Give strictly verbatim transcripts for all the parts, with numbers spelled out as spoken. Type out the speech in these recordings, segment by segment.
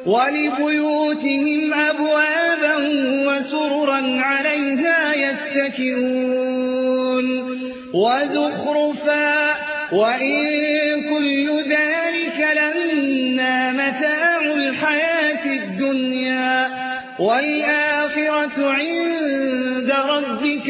وَلِبُيُوتِهِمْ أَبْوَابًا وَسُرُرًا عَلَيْهَا يَتَّكِئُونَ وَزُخْرُفًا ۚ وَإِن كُلُّ ذَٰلِكَ لَمَّا مَتَاعُ الْحَيَاةِ الدُّنْيَا ۚ وَالْآخِرَةُ عِندَ رَبِّكَ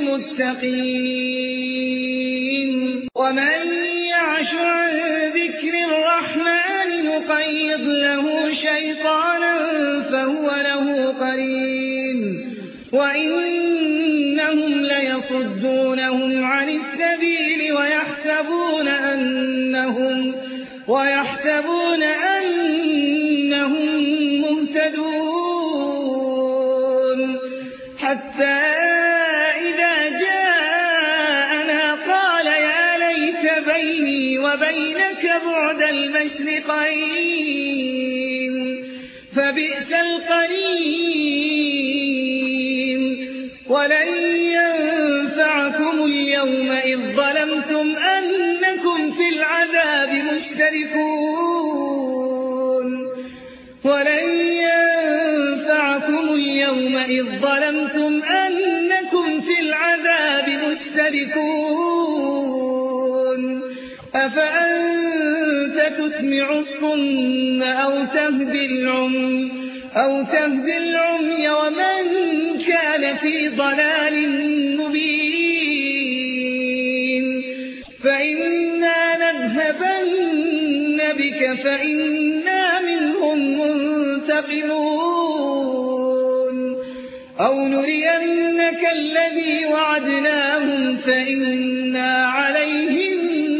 لِلْمُتَّقِينَ وَمَن يَعْشُ عَن ذِكْرِ الرَّحْمَٰنِ نُقَيِّضْ لَهُ شَيْطَانًا فَهُوَ لَهُ قَرِينٌ وَإِنَّهُمْ لَيَصُدُّونَهُمْ عَنِ السَّبِيلِ وَيَحْسَبُونَ أَنَّهُمْ وَيَحْسَبُونَ أَنَّهُم مُّهْتَدُونَ حَتَّىٰ إِذَا جَاءَنَا قَالَ يَا لَيْتَ بَيْنِي وَبَيْنَكَ بُعْدَ الْمَشْرِقَيْنِ فَبِئْسَ الْقَرِينُ وَلَن يَنفَعَكُمُ الْيَوْمَ إِذ ظَّلَمْتُمْ أَنَّكُمْ فِي الْعَذَابِ مُشْتَرِكُونَ وَلَن يَنفَعَكُمُ الْيَوْمَ إِذ ظَّلَمْتُمْ أَنَّكُمْ فِي الْعَذَابِ مُشْتَرِكُونَ أَفَأَنتَ تُسْمِعُ الصُّمَّ أَوْ تَهْدِي الْعُمْيَ أَوْ تَهْدِي الْعُمْيَ وَمَن كَانَ فِي ضَلَالٍ مُّبِينٍ فَإِمَّا نَذْهَبَنَّ بِكَ فَإِنَّا مِنْهُم مُّنتَقِمُونَ أَوْ نُرِيَنَّكَ الَّذِي وَعَدْنَاهُمْ فَإِنَّا عَلَيْهِم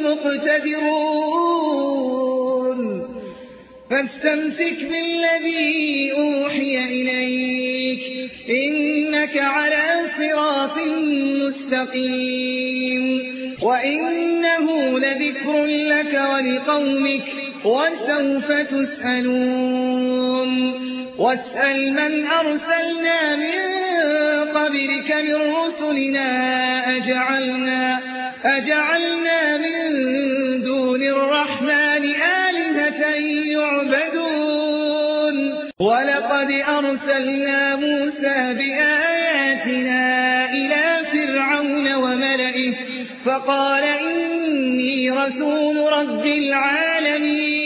مُّقْتَدِرُونَ فَاسْتَمْسِكْ بِالَّذِي أُوحِيَ إِلَيْكَ ۖ إِنَّكَ عَلَىٰ صِرَاطٍ مُّسْتَقِيمٍ وَإِنَّهُ لَذِكْرٌ لَّكَ وَلِقَوْمِكَ وَسَوْفَ تُسْأَلُونَ وَاسْأَلْ مَنْ أَرْسَلْنَا مِن قَبْلِكَ مِن رُّسُلِنَا أَجَعَلْنَا أَجَعَلْنَا مِن دُونِ الرَّحْمَٰنِ آلِهَةً يُعْبَدُونَ وَلَقَدْ أَرْسَلْنَا مُوسَىٰ بِآيَاتِنَا إِلَىٰ فِرْعَوْنَ وَمَلَئِهِ فَقَالَ إِنِّي رَسُولُ رَبِّ الْعَالَمِينَ